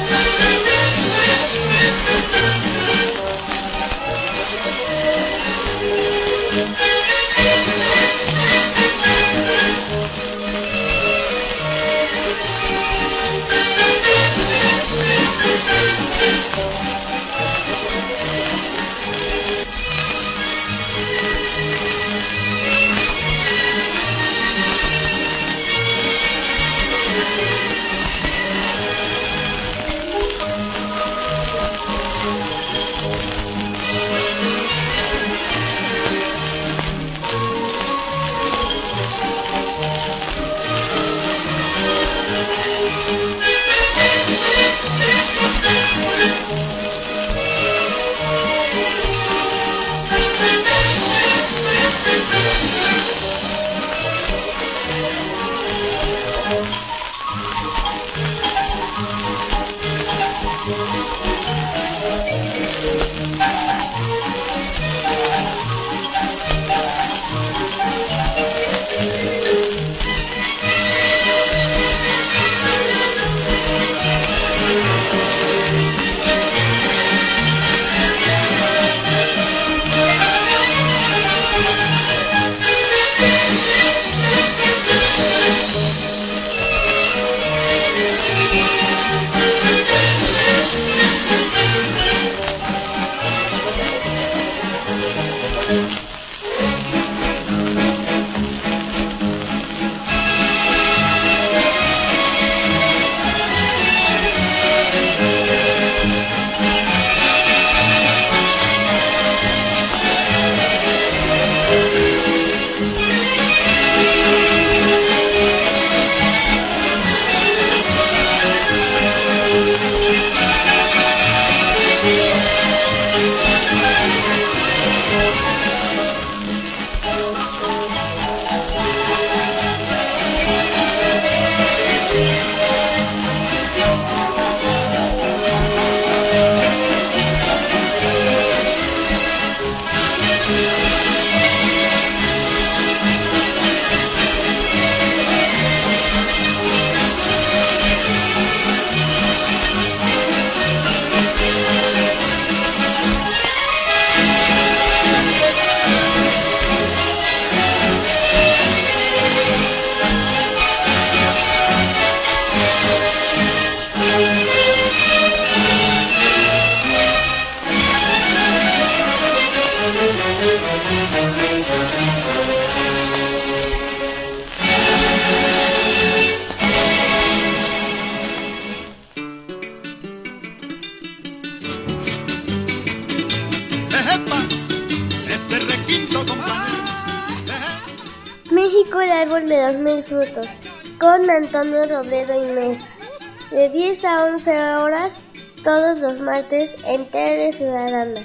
México, el árbol de los mil frutos, con Antonio Robledo y Mesa, de diez a once horas, todos los martes en Tele Ciudadana.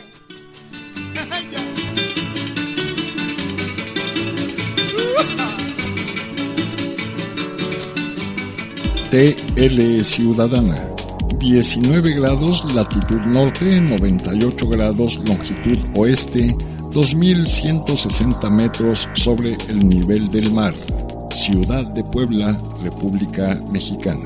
T L Ciudadana, diecinueve grados latitud norte, noventa y ocho grados longitud oeste, dos mil ciento sesenta metros sobre el nivel del mar. Ciudad de Puebla, República Mexicana.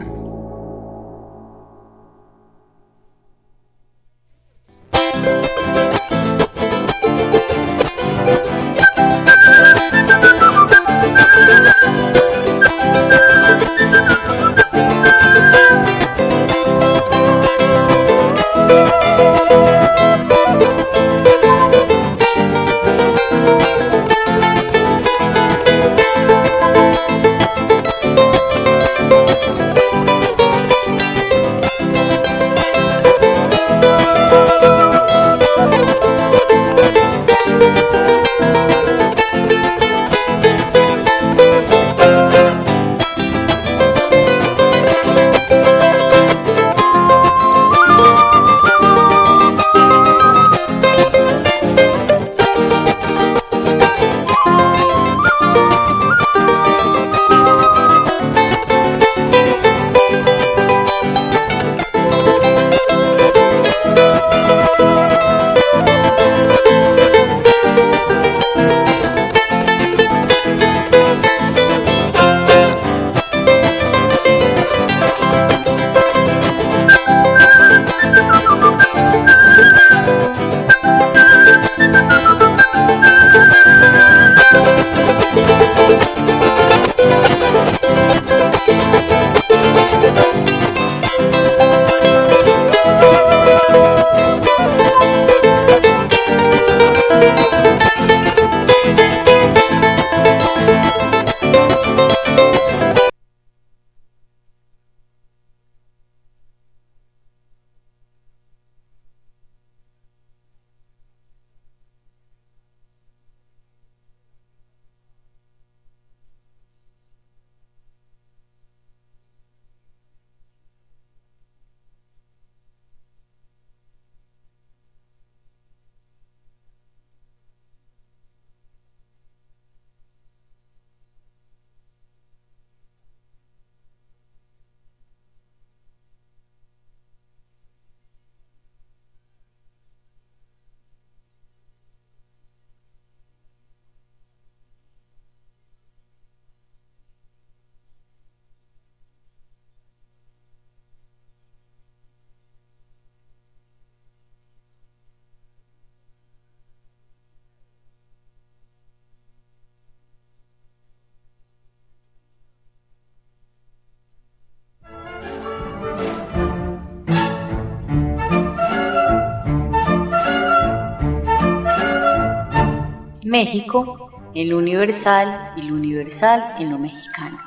México en lo universal y lo universal en lo mexicano.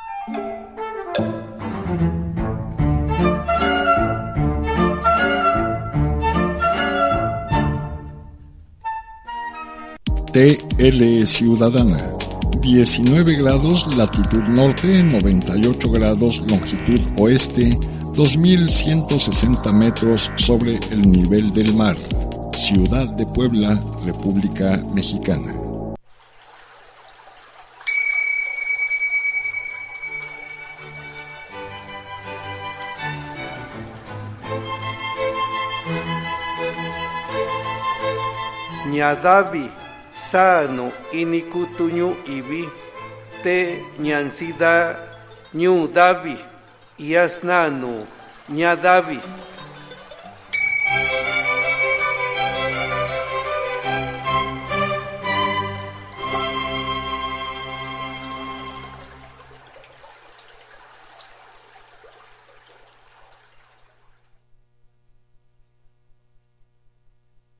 T L Ciudadana, diecinueve grados latitud norte, noventa y ocho grados longitud oeste, dos mil ciento sesenta metros sobre el nivel del mar. Ciudad de Puebla, República Mexicana. Ñadavi, sano inikutuñu ibi, te ñansida ñu davi, yasnanu ñadavi.